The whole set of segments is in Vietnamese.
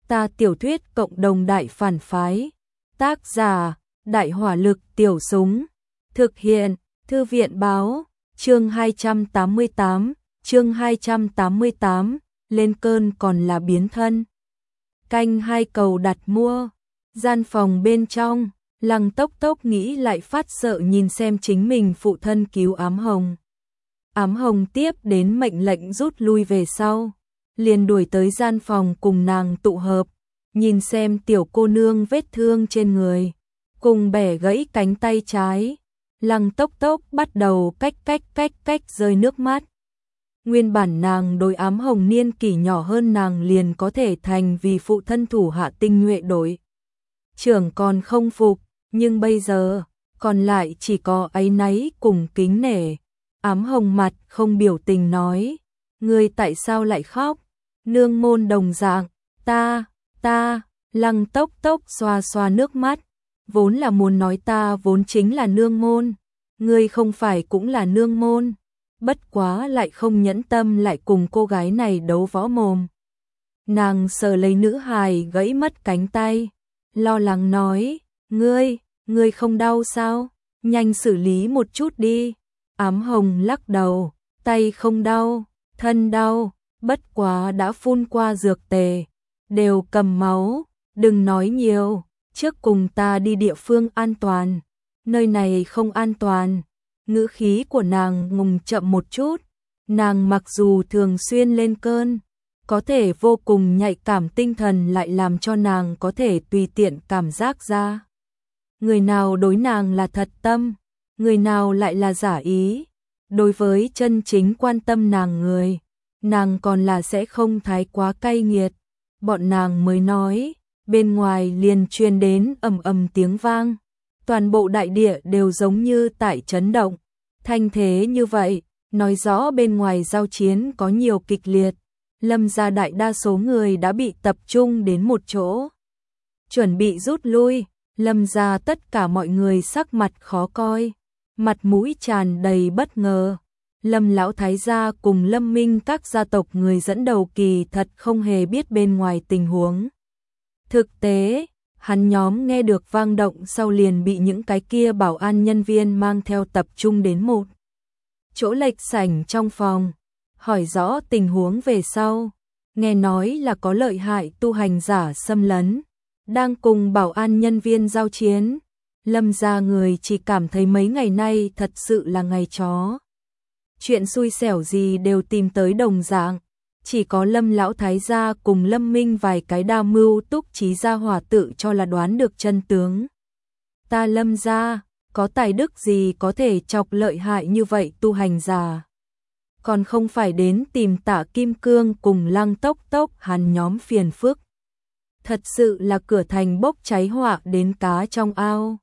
Ta tiểu thuyết cộng đồng đại phản phái. Tác giả: Đại hỏa lực tiểu súng. Thực hiện: Thư viện báo. Chương 288, lên cơn còn là biến thân. Canh 2 cầu đặt mua. Gian phòng bên trong, Lăng Tốc Tốc nghĩ lại phát sợ nhìn xem chính mình phụ thân cứu Ám Hồng. Ám Hồng tiếp đến mệnh lệnh rút lui về sau, liền đuổi tới gian phòng cùng nàng tụ hợp, nhìn xem tiểu cô nương vết thương trên người, cùng bẻ gãy cánh tay trái. Lăng Tốc Tốc bắt đầu cách rơi nước mắt. Nguyên bản nàng đối Ám Hồng niên kỷ nhỏ hơn nàng liền có thể thành vì phụ thân thủ hạ tinh nhuệ đội trưởng còn không phục, nhưng bây giờ còn lại chỉ có áy náy cùng kính nể. Ám Hồng mặt không biểu tình nói: "Ngươi tại sao lại khóc?" Nương môn đồng dạng. Ta, Lăng Tốc Tốc xoa xoa nước mắt, vốn là muốn nói ta vốn chính là nương môn, ngươi không phải cũng là nương môn, bất quá lại không nhẫn tâm lại cùng cô gái này đấu võ mồm. Nàng sờ lấy nữ hài gãy mất cánh tay, lo lắng nói: Ngươi không đau sao? Nhanh xử lý một chút đi." Ám Hồng lắc đầu: "Tay không đau, thân đau, bất quá đã phun qua dược tề, đều cầm máu, đừng nói nhiều, trước cùng ta đi địa phương an toàn, nơi này không an toàn." Ngữ khí của nàng ngừng chậm một chút, nàng mặc dù thường xuyên lên cơn, có thể vô cùng nhạy cảm tinh thần lại làm cho nàng có thể tùy tiện cảm giác ra. Người nào đối nàng là thật tâm, người nào lại là giả ý. Đối với chân chính quan tâm nàng người, nàng còn là sẽ không thái quá cay nghiệt. Bọn nàng mới nói, bên ngoài liền truyền đến ầm ầm tiếng vang. Toàn bộ đại địa đều giống như tại chấn động. Thanh thế như vậy, nói rõ bên ngoài giao chiến có nhiều kịch liệt. Lâm gia đại đa số người đã bị tập trung đến một chỗ, chuẩn bị rút lui. Lâm gia tất cả mọi người sắc mặt khó coi, mặt mũi tràn đầy bất ngờ. Lâm lão thái gia cùng Lâm Minh các gia tộc người dẫn đầu kỳ thật không hề biết bên ngoài tình huống. Thực tế, hắn nhóm nghe được vang động sau liền bị những cái kia bảo an nhân viên mang theo tập trung đến một chỗ lệch sảnh trong phòng, hỏi rõ tình huống về sau. Nghe nói là có lợi hại tu hành giả xâm lấn, đang cùng bảo an nhân viên giao chiến. Lâm gia người chỉ cảm thấy mấy ngày nay thật sự là ngày chó. Chuyện xui xẻo gì đều tìm tới đồng dạng, chỉ có Lâm lão thái gia cùng Lâm Minh vài cái đa mưu túc trí gia hỏa tự cho là đoán được chân tướng. Ta Lâm gia, có tài đức gì có thể chọc lợi hại như vậy tu hành giả? Còn không phải đến tìm Tạ Kim Cương cùng Lăng Tốc Tốc hắn nhóm phiền phức. Thật sự là cửa thành bốc cháy họa đến cá trong ao.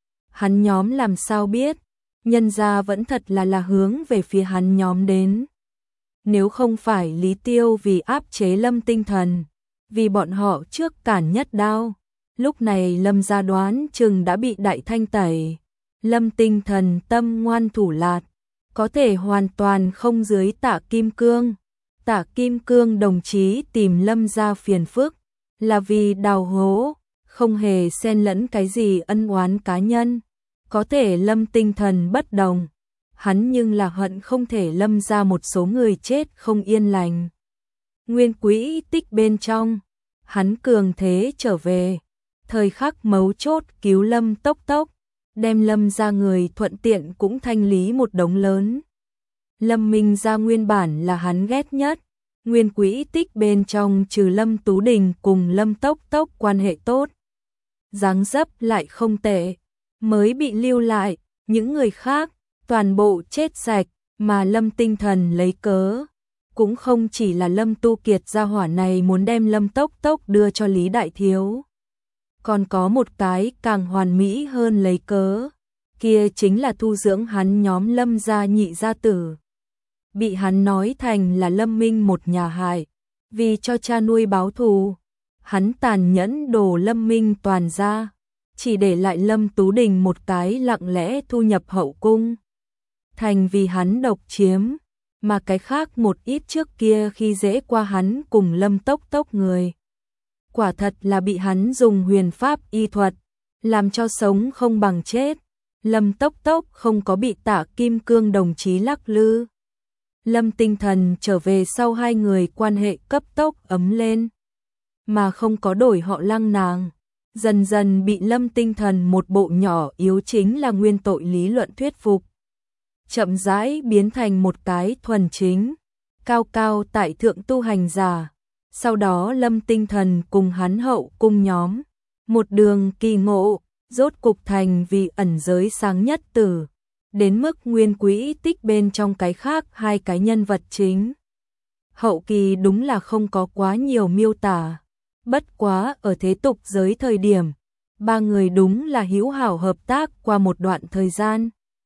Hắn nhóm làm sao biết, nhân gia vẫn thật là hướng về phía hắn nhóm đến. Nếu không phải Lý Tiêu vì áp chế Lâm Tinh Thần, vì bọn họ trước cản nhất đao, lúc này Lâm gia đoán chừng đã bị đại thanh tẩy. Lâm Tinh Thần tâm ngoan thủ lạt, có thể hoàn toàn không dưới Tạ Kim Cương. Tạ Kim Cương đồng chí tìm Lâm gia phiền phức là vì đào hố, không hề xen lẫn cái gì ân oán cá nhân. Có thể Lâm Tinh Thần bất đồng, hắn nhưng là hận không thể Lâm gia một số người chết không yên lành. Nguyên quỹ tích bên trong, hắn cường thế trở về, thời khắc mấu chốt cứu Lâm Tốc Tốc, đem Lâm gia người thuận tiện cũng thanh lý một đống lớn. Lâm Minh gia nguyên bản là hắn ghét nhất, nguyên quỹ tích bên trong trừ Lâm Tú Đình cùng Lâm Tốc Tốc quan hệ tốt, dáng dấp lại không tệ, mới bị lưu lại. Những người khác toàn bộ chết sạch, mà Lâm Tinh Thần lấy cớ cũng không chỉ là Lâm Tu Kiệt gia hỏa này muốn đem Lâm Tốc Tốc đưa cho Lý Đại Thiếu, còn có một cái càng hoàn mỹ hơn lấy cớ, kia chính là thu dưỡng hắn nhóm Lâm gia nhị gia tử. Bị hắn nói thành là Lâm Minh một nhà hại, vì cho cha nuôi báo thù, hắn tàn nhẫn đổ Lâm Minh toàn gia, chỉ để lại Lâm Tú Đình một cái lặng lẽ thu nhập hậu cung, thành vì hắn độc chiếm, mà cái khác một ít trước kia khi dễ qua hắn cùng Lâm Tốc Tốc người, quả thật là bị hắn dùng huyền pháp y thuật, làm cho sống không bằng chết. Lâm Tốc Tốc không có bị Tạ Kim Cương đồng chí lắc lư. Lâm Tinh Thần trở về sau hai người quan hệ cấp tốc ấm lên, mà không có đổi họ Lăng nàng. Dần dần bị Lâm Tinh Thần một bộ nhỏ yếu chính là nguyên tội lý luận thuyết phục. Chậm rãi biến thành một cái thuần chính, cao cao tại thượng tu hành giả. Sau đó Lâm Tinh Thần cùng hắn hậu cung nhóm, một đường kỳ ngộ, rốt cục thành vì ẩn giới sáng nhất tử, đến mức nguyên quỹ tích bên trong cái khác hai cái nhân vật chính. Hậu kỳ đúng là không có quá nhiều miêu tả, bất quá ở thế tục giới thời điểm, ba người đúng là hữu hảo hợp tác qua một đoạn thời gian.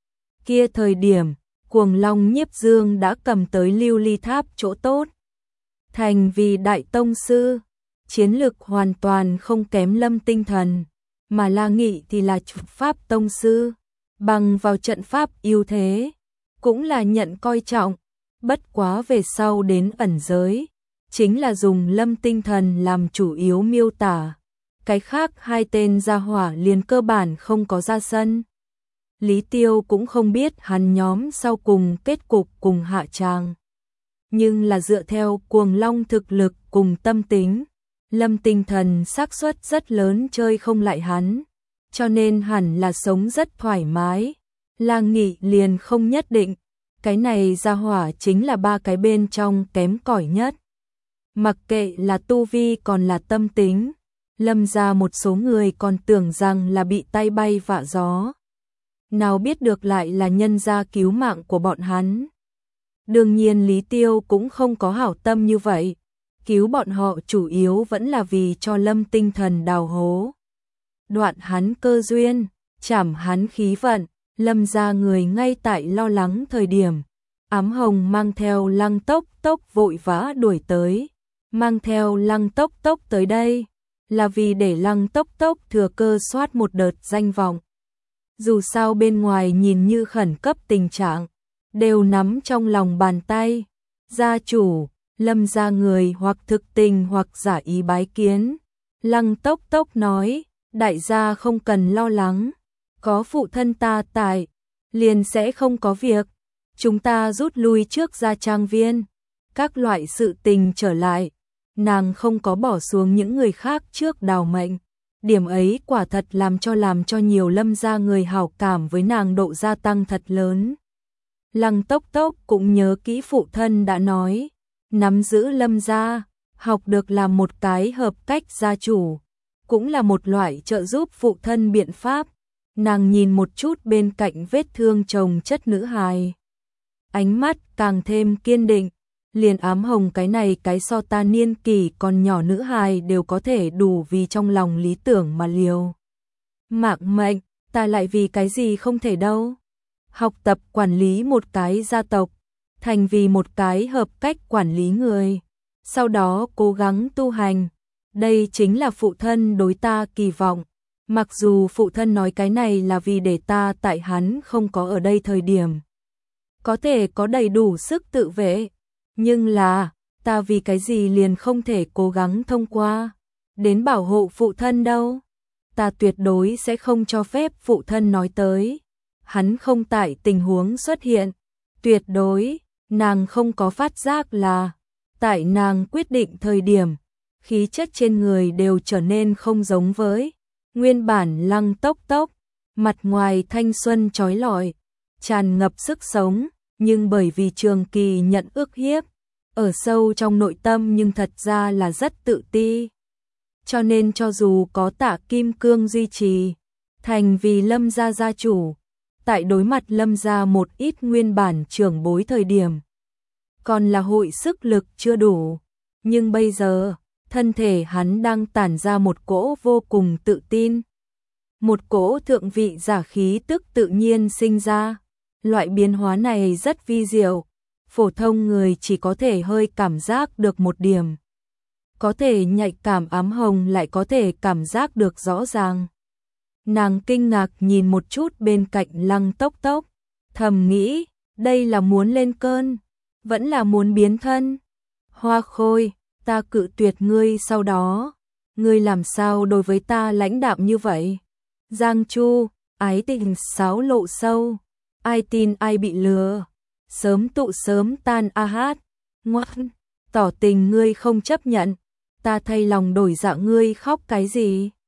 Kia thời điểm, Cuồng Long Nhiếp Dương đã cầm tới Lưu Ly Tháp chỗ tốt, thành vì đại tông sư, chiến lực hoàn toàn không kém Lâm Tinh Thần, mà La Nghị thì là pháp tông sư, bằng vào trận pháp ưu thế, cũng là nhận coi trọng. Bất quá về sau đến ẩn giới, chính là dùng Lâm Tinh Thần làm chủ yếu miêu tả, cái khác hai tên gia hỏa liền cơ bản không có ra sân. Lý Tiêu cũng không biết hắn nhóm sau cùng kết cục cùng hạ tràng, nhưng là dựa theo Cuồng Long thực lực cùng tâm tính, Lâm Tinh Thần xác suất rất lớn chơi không lại hắn, cho nên hẳn là sống rất thoải mái. La Nghị liền không nhất định, cái này gia hỏa chính là ba cái bên trong kém cỏi nhất. Mặc kệ là tu vi còn là tâm tính, Lâm gia một số người còn tưởng rằng là bị tay bay vạ gió, nào biết được lại là nhân gia cứu mạng của bọn hắn. Đương nhiên Lý Tiêu cũng không có hảo tâm như vậy, cứu bọn họ chủ yếu vẫn là vì cho Lâm Tinh Thần đào hố, đoạn hắn cơ duyên, chảm hắn khí vận. Lâm gia người ngay tại lo lắng thời điểm, Ám Hồng mang theo Lăng Tốc Tốc vội vã đuổi tới, mang theo Lăng Tốc Tốc tới đây, là vì để Lăng Tốc Tốc thừa cơ soát một đợt danh vọng. Dù sao bên ngoài nhìn như khẩn cấp tình trạng, đều nắm trong lòng bàn tay. Gia chủ, Lâm gia người hoặc thực tình hoặc giả ý bái kiến. Lăng Tốc Tốc nói, đại gia không cần lo lắng, có phụ thân ta tại, liền sẽ không có việc. Chúng ta rút lui trước ra trang viên, các loại sự tình trở lại. Nàng không có bỏ xuống những người khác trước đào mệnh. Điểm ấy quả thật làm cho nhiều Lâm gia người hảo cảm với nàng độ gia tăng thật lớn. Lăng Tốc Tốc cũng nhớ kỹ phụ thân đã nói, nắm giữ Lâm gia, học được làm một cái hợp cách gia chủ, cũng là một loại trợ giúp phụ thân biện pháp. Nàng nhìn một chút bên cạnh vết thương chồng chất nữ hài, ánh mắt càng thêm kiên định. Liền Ám Hồng cái này cái so ta niên kỷ còn nhỏ nữ hài đều có thể đủ vì trong lòng lý tưởng mà liều mạng mệnh, ta lại vì cái gì không thể đâu. Học tập quản lý một cái gia tộc, thành vì một cái hợp cách quản lý người, sau đó cố gắng tu hành, đây chính là phụ thân đối ta kỳ vọng. Mặc dù phụ thân nói cái này là vì để ta tại hắn không có ở đây thời điểm có thể có đầy đủ sức tự vệ, nhưng là ta vì cái gì liền không thể cố gắng thông qua đến bảo hộ phụ thân đâu. Ta tuyệt đối sẽ không cho phép phụ thân nói tới hắn không tại tình huống xuất hiện, tuyệt đối. Nàng không có phát giác là tại nàng quyết định thời điểm, khí chất trên người đều trở nên không giống với nguyên bản. Lăng Tốc Tốc, mặt ngoài thanh xuân chói lọi, tràn ngập sức sống, nhưng bởi vì trường kỳ nhận ức hiếp, ở sâu trong nội tâm nhưng thật ra là rất tự ti. Cho nên cho dù có Tạ Kim Cương duy trì, thành vì Lâm gia gia chủ, tại đối mặt Lâm gia một ít nguyên bản trưởng bối thời điểm, còn là hội sức lực chưa đủ. Nhưng bây giờ, thân thể hắn đang tản ra một cỗ vô cùng tự tin. Một cỗ thượng vị giả khí tức tự nhiên sinh ra. Loại biến hóa này rất vi diệu, phổ thông người chỉ có thể hơi cảm giác được một điểm. Có thể nhạy cảm Ám Hồng lại có thể cảm giác được rõ ràng. Nàng kinh ngạc nhìn một chút bên cạnh Lăng Tốc Tốc, thầm nghĩ, đây là muốn lên cơn, vẫn là muốn biến thân. Hoa Khôi, ta cự tuyệt ngươi sau đó. ngươi làm sao đối với ta lãnh đạm như vậy? Giang Chu, ái tình sáo lộ sâu, ai tin ai bị lừa, sớm tụ sớm tan a hát, ngoan, tỏ tình ngươi không chấp nhận, ta thay lòng đổi dạ ngươi khóc cái gì?